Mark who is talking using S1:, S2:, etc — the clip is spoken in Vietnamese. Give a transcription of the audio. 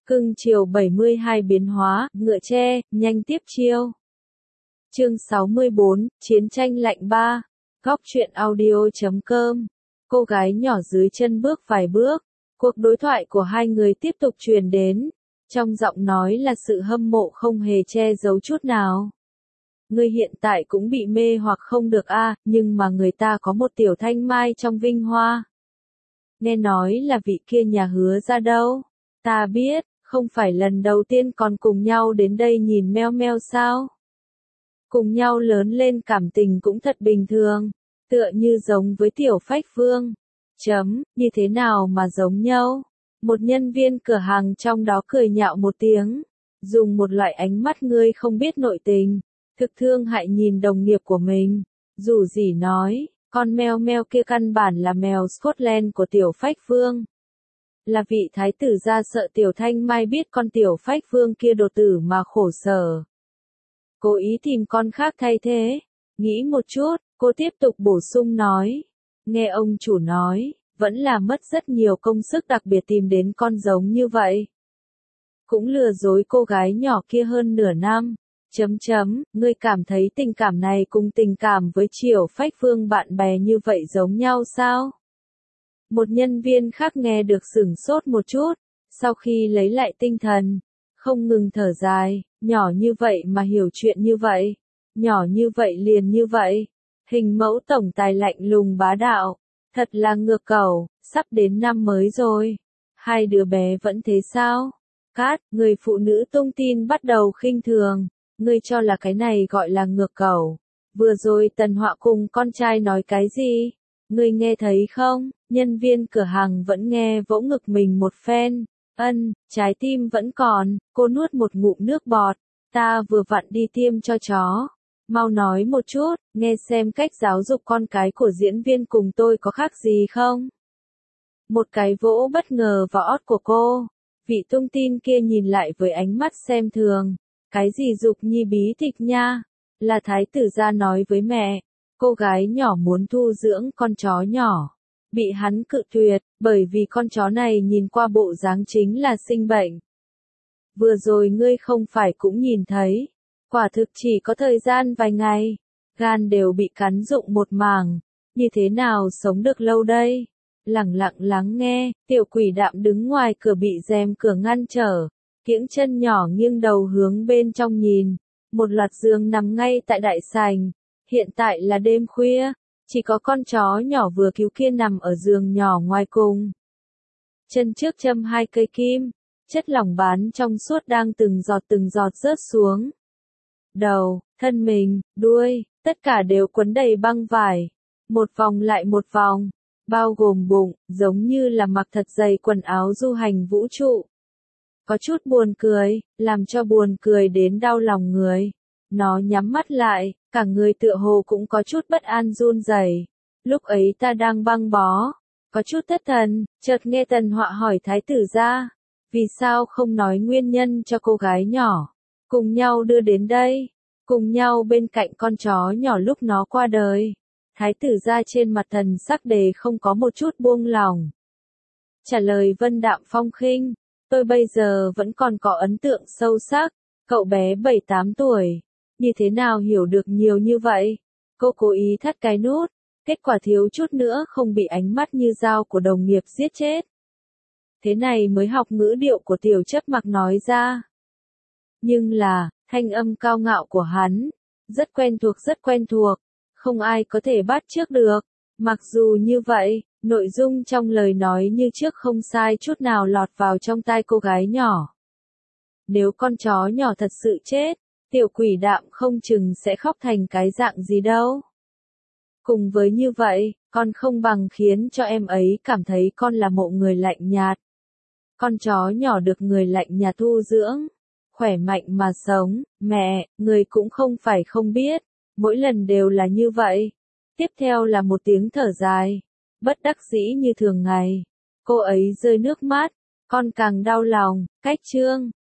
S1: Cưng chiều 72 biến hóa, ngựa tre, nhanh tiếp chiêu. Chương 64, Chiến tranh lạnh 3. Góc truyện audio.com. Cô gái nhỏ dưới chân bước vài bước. Cuộc đối thoại của hai người tiếp tục truyền đến. Trong giọng nói là sự hâm mộ không hề che giấu chút nào. Ngươi hiện tại cũng bị mê hoặc không được nhưng mà người ta có một tiểu thanh mai trong vinh hoa. Nghe nói là vị kia nhà Hứa ra đâu. Ta biết, không phải lần đầu tiên còn cùng nhau đến đây nhìn meo meo sao? Cùng nhau lớn lên cảm tình cũng thật bình thường, tựa như giống với tiểu phách vương. Như thế nào mà giống nhau? Một nhân viên cửa hàng trong đó cười nhạo một tiếng, dùng một loại ánh mắt ngươi không biết nội tình, thực thương hại nhìn đồng nghiệp của mình. Dù gì nói, con meo meo kia căn bản là mèo Scotland của tiểu phách vương. Là vị thái tử gia sợ tiểu thanh mai biết con tiểu phách vương kia đột tử mà khổ sở. Cố ý tìm con khác thay thế. Nghĩ một chút, cô tiếp tục bổ sung nói. Nghe ông chủ nói, vẫn là mất rất nhiều công sức đặc biệt tìm đến con giống như vậy. Cũng lừa dối cô gái nhỏ kia hơn nửa năm. Ngươi cảm thấy tình cảm này cùng tình cảm với Triều Phách Vương bạn bè như vậy giống nhau sao? Một nhân viên khác nghe được sửng sốt một chút, sau khi lấy lại tinh thần, không ngừng thở dài, nhỏ như vậy mà hiểu chuyện như vậy, nhỏ như vậy liền như vậy, hình mẫu tổng tài lạnh lùng bá đạo, thật là ngược cầu, sắp đến năm mới rồi, hai đứa bé vẫn thế sao? Cát, người phụ nữ tung tin bắt đầu khinh thường, ngươi cho là cái này gọi là ngược cầu, vừa rồi Tần Họa cùng con trai nói cái gì? Ngươi nghe thấy không? Nhân viên cửa hàng vẫn nghe vỗ ngực mình một phen. Trái tim vẫn còn, cô nuốt một ngụm nước bọt. Ta vừa vặn đi tiêm cho chó. Mau nói một chút, nghe xem cách giáo dục con cái của diễn viên cùng tôi có khác gì không? Một cái vỗ bất ngờ vào ót của cô. Vị tung tin kia nhìn lại với ánh mắt xem thường. Cái gì dục nhi bí tịch nha? Là thái tử gia nói với mẹ. Cô gái nhỏ muốn thu dưỡng con chó nhỏ. Bị hắn cự tuyệt, bởi vì con chó này nhìn qua bộ dáng chính là sinh bệnh. Vừa rồi ngươi không phải cũng nhìn thấy. Quả thực chỉ có thời gian vài ngày. Gan đều bị cắn rụng một mảng. Như thế nào sống được lâu đây? Lẳng lặng lắng nghe, tiểu quỷ đạm đứng ngoài cửa bị rèm cửa ngăn trở. Kiễng chân nhỏ nghiêng đầu hướng bên trong nhìn. Một loạt giường nằm ngay tại đại sảnh. Hiện tại là đêm khuya, chỉ có con chó nhỏ vừa cứu kia nằm ở giường nhỏ ngoài cùng. Chân trước châm 2 cây kim, chất lỏng bán trong suốt đang từng giọt rớt xuống. Đầu, thân mình, đuôi, tất cả đều quấn đầy băng vải. Một vòng lại một vòng, bao gồm bụng, giống như là mặc thật dày quần áo du hành vũ trụ. Có chút buồn cười, làm cho buồn cười đến đau lòng người. Nó nhắm mắt lại, cả người tựa hồ cũng có chút bất an run rẩy. Lúc ấy ta đang băng bó, có chút thất thần, chợt nghe Tần Họa hỏi thái tử gia, vì sao không nói nguyên nhân cho cô gái nhỏ, cùng nhau đưa đến đây, cùng nhau bên cạnh con chó nhỏ lúc nó qua đời. Thái tử gia trên mặt thần sắc đề không có một chút buông lỏng. Trả lời vân đạm phong khinh, tôi bây giờ vẫn còn có ấn tượng sâu sắc, cậu bé 7-8 tuổi. Như thế nào hiểu được nhiều như vậy? Cô cố ý thắt cái nút, kết quả thiếu chút nữa không bị ánh mắt như dao của đồng nghiệp giết chết. Thế này mới học ngữ điệu của tiểu chấp mặc nói ra. Nhưng là, thanh âm cao ngạo của hắn, rất quen thuộc, không ai có thể bắt chước được. Mặc dù như vậy, nội dung trong lời nói như trước không sai chút nào lọt vào trong tai cô gái nhỏ. Nếu con chó nhỏ thật sự chết, tiểu quỷ đạm không chừng sẽ khóc thành cái dạng gì đâu. Cùng với như vậy, con không bằng khiến cho em ấy cảm thấy con là mộ người lạnh nhạt. Con chó nhỏ được người lạnh nhạt thu dưỡng, khỏe mạnh mà sống, mẹ, người cũng không phải không biết, mỗi lần đều là như vậy. Tiếp theo là một tiếng thở dài, bất đắc dĩ như thường ngày. Cô ấy rơi nước mắt, con càng đau lòng, cách chương.